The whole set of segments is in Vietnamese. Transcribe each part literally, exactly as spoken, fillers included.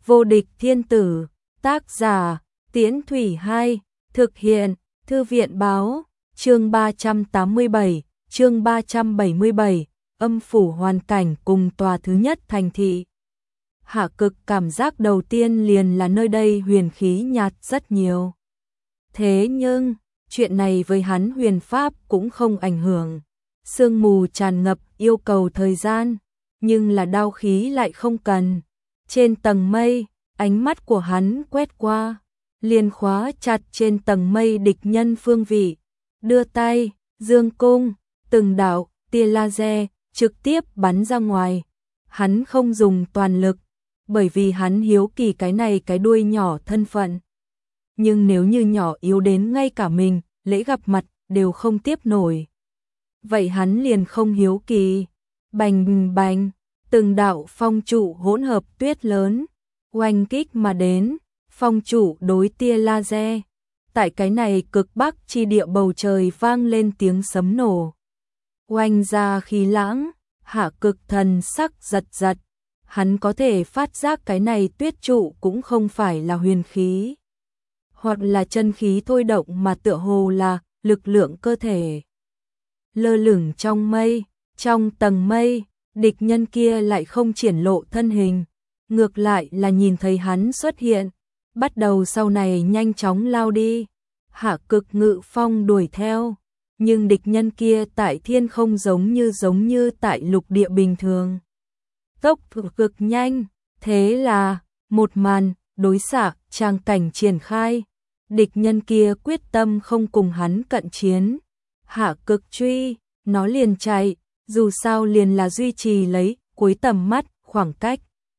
Vô địch thiên tử, tác giả, Tiễn Thủy hai, thực hiện, Thư viện báo, chương ba trăm tám mươi bảy, chương ba trăm bảy mươi bảy, âm phủ hoàn cảnh cùng tòa thứ nhất thành thị. Hạ Cực cảm giác đầu tiên liền là nơi đây huyền khí nhạt rất nhiều. Thế nhưng, chuyện này với hắn huyền pháp cũng không ảnh hưởng. Sương mù tràn ngập yêu cầu thời gian, nhưng là đao khí lại không cần. Trên tầng mây, ánh mắt của hắn quét qua, liền khóa chặt trên tầng mây địch nhân phương vị. Đưa tay, dương cung, từng đạo, tia laser, trực tiếp bắn ra ngoài. Hắn không dùng toàn lực, bởi vì hắn hiếu kỳ cái này cái đuôi nhỏ thân phận. Nhưng nếu như nhỏ yếu đến ngay cả mình, lễ gặp mặt, đều không tiếp nổi. Vậy hắn liền không hiếu kỳ. Bành bành, từng đạo phong trụ hỗn hợp tuyết lớn, oanh kích mà đến, phong trụ đối tia laser. Tại cái này cực bắc chi địa bầu trời vang lên tiếng sấm nổ. Oanh ra khí lãng, Hạ Cực thần sắc giật giật. Hắn có thể phát giác cái này tuyết trụ cũng không phải là huyền khí, hoặc là chân khí thôi động mà tựa hồ là lực lượng cơ thể. Lơ lửng trong mây, trong tầng mây, địch nhân kia lại không triển lộ thân hình, ngược lại là nhìn thấy hắn xuất hiện, bắt đầu sau này nhanh chóng lao đi. Hạ Cực ngự phong đuổi theo, nhưng địch nhân kia tại thiên không giống như giống như tại lục địa bình thường. Tốc độ cực nhanh, thế là một màn đối xạ trang cảnh triển khai. Địch nhân kia quyết tâm không cùng hắn cận chiến. Hạ Cực truy, nó liền chạy, dù sao liền là duy trì lấy cuối tầm mắt khoảng cách.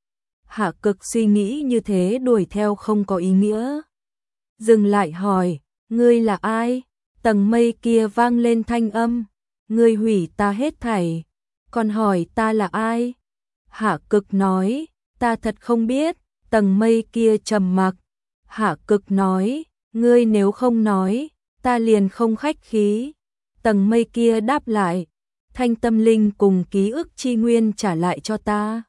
Hạ Cực suy nghĩ như thế đuổi theo không có ý nghĩa. Dừng lại hỏi, ngươi là ai? Tầng mây kia vang lên thanh âm, ngươi hủy ta hết thảy, còn hỏi ta là ai? Hạ Cực nói, ta thật không biết. Tầng mây kia trầm mặc. Hạ Cực nói, ngươi nếu không nói, ta liền không khách khí. Tầng mây kia đáp lại, thanh tâm linh cùng ký ức chi nguyên trả lại cho ta.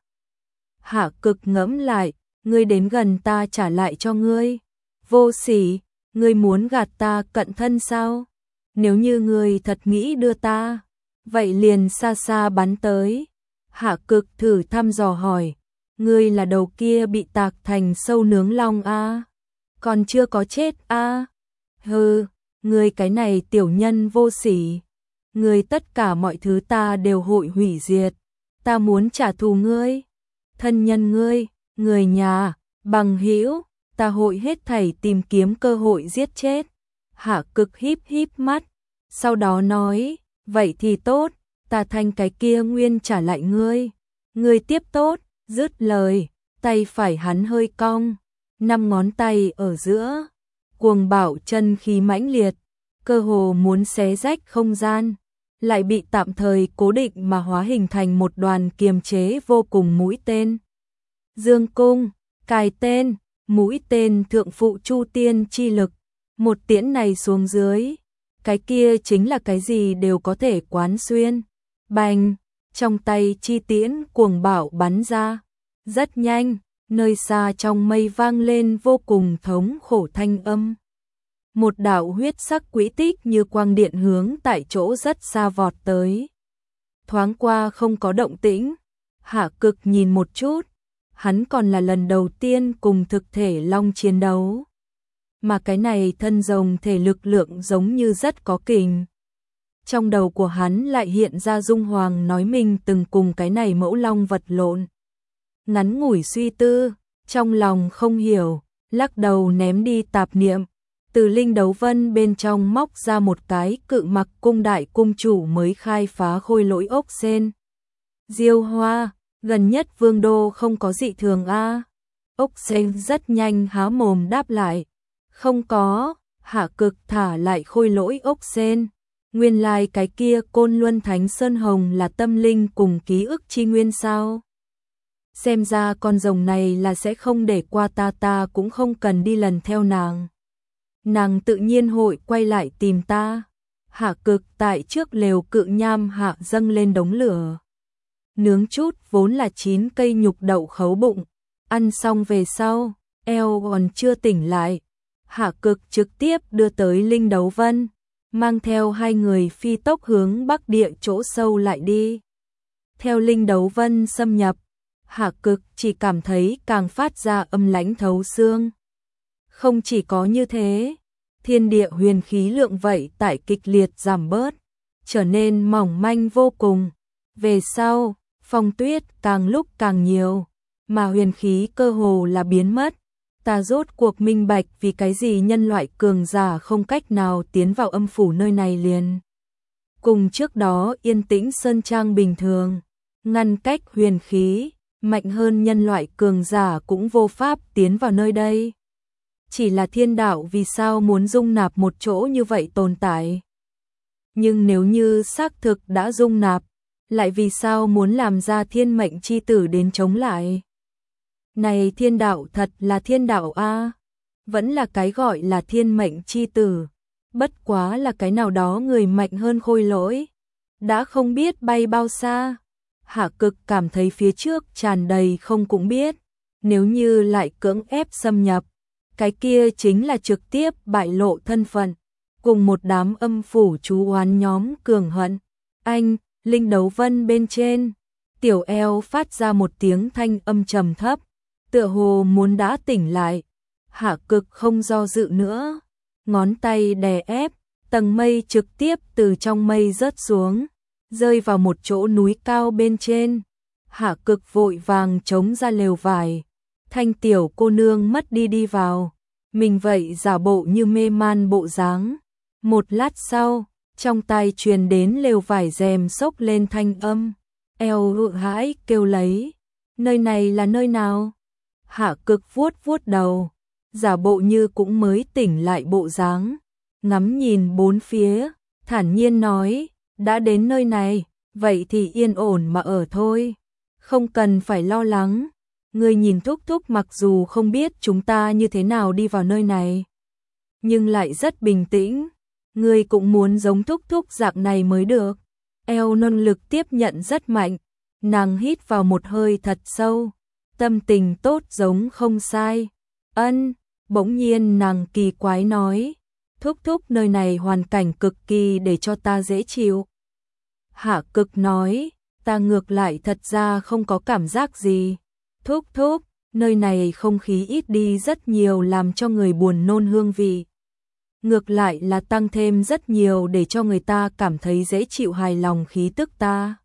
Hạ Cực ngẫm lại, ngươi đến gần ta trả lại cho ngươi. Vô sỉ, ngươi muốn gạt ta cận thân sao? Nếu như ngươi thật nghĩ đưa ta, vậy liền xa xa bắn tới. Hạ Cực thử thăm dò hỏi, ngươi là đầu kia bị tạc thành sâu nướng long a? Còn chưa có chết a? Hừ, ngươi cái này tiểu nhân vô sỉ. Ngươi tất cả mọi thứ ta đều hội hủy diệt. Ta muốn trả thù ngươi. Thân nhân ngươi, người nhà, bằng hữu, ta hội hết thảy tìm kiếm cơ hội giết chết. Hạ Cực híp híp mắt, sau đó nói, vậy thì tốt, ta thanh cái kia nguyên trả lại ngươi. Ngươi tiếp tốt, dứt lời, tay phải hắn hơi cong, năm ngón tay ở giữa, cuồng bạo chân khí mãnh liệt, cơ hồ muốn xé rách không gian, lại bị tạm thời cố định mà hóa hình thành một đoàn kiềm chế vô cùng mũi tên. Dương cung, cài tên, mũi tên thượng phụ chu tiên chi lực, một tiễn này xuống dưới, cái kia chính là cái gì đều có thể quán xuyên. Bành, trong tay chi tiễn cuồng bạo bắn ra, rất nhanh, nơi xa trong mây vang lên vô cùng thống khổ thanh âm. Một đạo huyết sắc quỹ tích như quang điện hướng tại chỗ rất xa vọt tới. Thoáng qua không có động tĩnh, Hạ Cực nhìn một chút, hắn còn là lần đầu tiên cùng thực thể long chiến đấu. Mà cái này thân rồng thể lực lượng giống như rất có kình. Trong đầu của hắn lại hiện ra Dung Hoàng nói mình từng cùng cái này mẫu long vật lộn. Ngắn ngủi suy tư, trong lòng không hiểu, lắc đầu ném đi tạp niệm. Từ linh đấu vân bên trong móc ra một cái cự mặc cung đại cung chủ mới khai phá khôi lỗi ốc sên. Diêu Hoa, gần nhất vương đô không có dị thường a? Ốc sên rất nhanh há mồm đáp lại. Không có. Hạ Cực thả lại khôi lỗi ốc sên. Nguyên lai cái kia Côn Luân Thánh Sơn Hồng là tâm linh cùng ký ức chi nguyên sao? Xem ra con rồng này là sẽ không để qua ta, ta cũng không cần đi lần theo nàng. Nàng tự nhiên hội quay lại tìm ta. Hạ Cực tại trước lều cự nham hạ dâng lên đống lửa. Nướng chút vốn là chín cây nhục đậu khấu bụng, Ăn xong về sau, eo còn chưa tỉnh lại, Hạ Cực trực tiếp đưa tới Linh Đấu Vân, mang theo hai người phi tốc hướng Bắc Địa chỗ sâu lại đi. Theo Linh Đấu Vân xâm nhập, Hạ Cực chỉ cảm thấy càng phát ra âm lãnh thấu xương. Không chỉ có như thế, thiên địa huyền khí lượng vậy tại kịch liệt giảm bớt, trở nên mỏng manh vô cùng. Về sau, phong tuyết càng lúc càng nhiều, mà huyền khí cơ hồ là biến mất. Ta rốt cuộc minh bạch vì cái gì nhân loại cường giả không cách nào tiến vào âm phủ nơi này liền. Cùng trước đó yên tĩnh sơn trang bình thường, ngăn cách huyền khí, mạnh hơn nhân loại cường giả cũng vô pháp tiến vào nơi đây. Chỉ là thiên đạo vì sao muốn dung nạp một chỗ như vậy tồn tại. Nhưng nếu như xác thực đã dung nạp, lại vì sao muốn làm ra thiên mệnh chi tử đến chống lại? Này thiên đạo thật là thiên đạo a, vẫn là cái gọi là thiên mệnh chi tử, bất quá là cái nào đó người mạnh hơn khôi lỗi, đã không biết bay bao xa. Hạ Cực cảm thấy phía trước tràn đầy không cũng biết, nếu như lại cưỡng ép xâm nhập, cái kia chính là trực tiếp bại lộ thân phận, cùng một đám âm phủ chú oán nhóm cường hận. Anh, Linh Đấu Vân bên trên, tiểu eo phát ra một tiếng thanh âm trầm thấp, tựa hồ muốn đã tỉnh lại. Hạ Cực không do dự nữa, ngón tay đè ép, tầng mây trực tiếp từ trong mây rớt xuống, rơi vào một chỗ núi cao bên trên. Hạ Cực vội vàng chống ra lều vải, thanh tiểu cô nương mất đi đi vào, mình vậy giả bộ như mê man bộ dáng. Một lát sau, trong tai truyền đến lều vải rèm xốc lên thanh âm, eo hự hãi kêu lấy, nơi này là nơi nào? Hạ Cực vuốt vuốt đầu, giả bộ như cũng mới tỉnh lại bộ dáng, ngắm nhìn bốn phía, thản nhiên nói, đã đến nơi này, vậy thì yên ổn mà ở thôi, không cần phải lo lắng. Ngươi nhìn thúc thúc mặc dù không biết chúng ta như thế nào đi vào nơi này, nhưng lại rất bình tĩnh, ngươi cũng muốn giống thúc thúc dạng này mới được. Eo nôn lực tiếp nhận rất mạnh, nàng hít vào một hơi thật sâu, tâm tình tốt giống không sai. Ân, bỗng nhiên nàng kỳ quái nói, thúc thúc nơi này hoàn cảnh cực kỳ để cho ta dễ chịu. Hạ Cực nói, ta ngược lại thật ra không có cảm giác gì. Thúc thúc, nơi này không khí ít đi rất nhiều làm cho người buồn nôn hương vị. Ngược lại là tăng thêm rất nhiều để cho người ta cảm thấy dễ chịu hài lòng khí tức ta.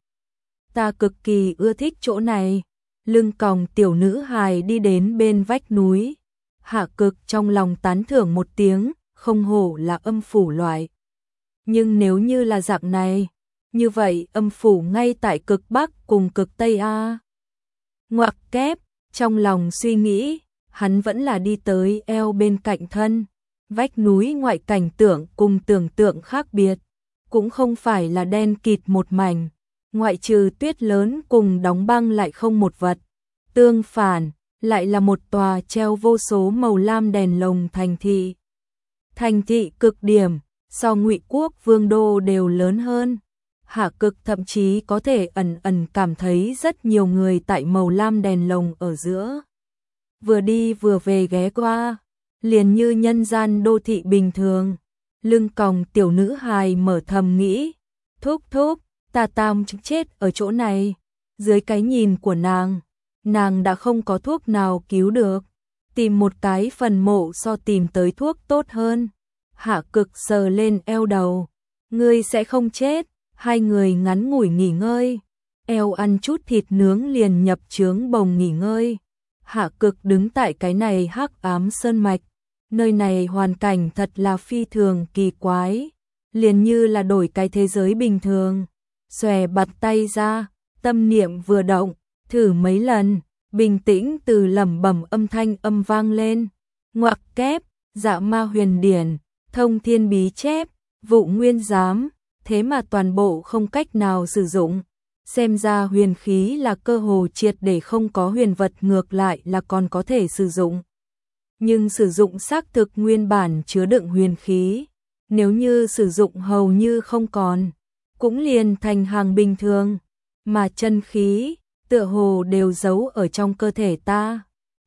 Ta cực kỳ ưa thích chỗ này. Lưng còng tiểu nữ hài đi đến bên vách núi. Hạ Cực trong lòng tán thưởng một tiếng, không hổ là âm phủ loại. Nhưng nếu như là dạng này, như vậy âm phủ ngay tại cực Bắc cùng cực Tây A. Ngoặc kép, trong lòng suy nghĩ, hắn vẫn là đi tới eo bên cạnh thân. Vách núi ngoại cảnh tượng cùng tưởng tượng khác biệt, cũng không phải là đen kịt một mảnh, ngoại trừ tuyết lớn cùng đóng băng lại không một vật. Tương phản, lại là một tòa treo vô số màu lam đèn lồng thành thị. Thành thị cực điểm, so Ngụy Quốc vương đô đều lớn hơn. Hạ Cực thậm chí có thể ẩn ẩn cảm thấy rất nhiều người tại màu lam đèn lồng ở giữa. Vừa đi vừa về ghé qua, liền như nhân gian đô thị bình thường. Lưng còng tiểu nữ hài mở thầm nghĩ, thúc thúc, ta tam chết ở chỗ này. Dưới cái nhìn của nàng, nàng đã không có thuốc nào cứu được, tìm một cái phần mộ so tìm tới thuốc tốt hơn. Hạ Cực sờ lên eo đầu, ngươi sẽ không chết. Hai người ngắn ngủi nghỉ ngơi, eo ăn chút thịt nướng liền nhập trướng bồng nghỉ ngơi. Hạ Cực đứng tại cái này hắc ám sơn mạch, nơi này hoàn cảnh thật là phi thường kỳ quái, liền như là đổi cái thế giới bình thường. Xòe bặt tay ra, tâm niệm vừa động, thử mấy lần, bình tĩnh từ lẩm bẩm âm thanh âm vang lên. Ngoặc kép, dạ ma huyền điển, thông thiên bí chép, vụ nguyên giám, thế mà toàn bộ không cách nào sử dụng. Xem ra huyền khí là cơ hồ triệt để không có, huyền vật ngược lại là còn có thể sử dụng. Nhưng sử dụng xác thực nguyên bản chứa đựng huyền khí, nếu như sử dụng hầu như không còn, cũng liền thành hàng bình thường, mà chân khí, tựa hồ đều giấu ở trong cơ thể ta.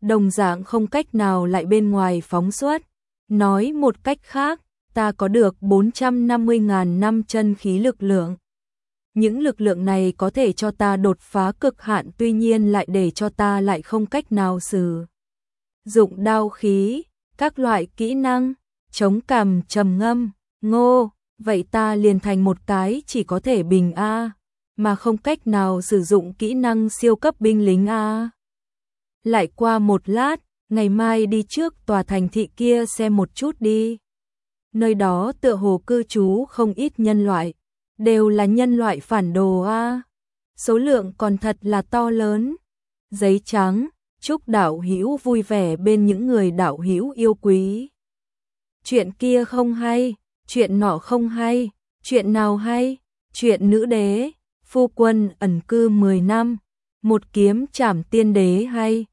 đồng dạng không cách nào lại bên ngoài phóng xuất. Nói một cách khác, ta có được bốn trăm năm mươi nghìn năm chân khí lực lượng. Những lực lượng này có thể cho ta đột phá cực hạn, tuy nhiên lại để cho ta lại không cách nào sử dụng đao khí, các loại kỹ năng, chống cằm trầm ngâm, ngô, vậy ta liền thành một cái chỉ có thể bình A, mà không cách nào sử dụng kỹ năng siêu cấp binh lính A. Lại qua một lát, ngày mai đi trước tòa thành thị kia xem một chút đi. Nơi đó tựa hồ cư trú không ít nhân loại, đều là nhân loại phản đồ A. Số lượng còn thật là to lớn. Giấy trắng, chúc đạo hữu vui vẻ bên những người đạo hữu yêu quý. Chuyện kia không hay, chuyện nọ không hay, chuyện nào hay? Chuyện nữ đế, phu quân ẩn cư mười năm, một kiếm trảm tiên đế hay.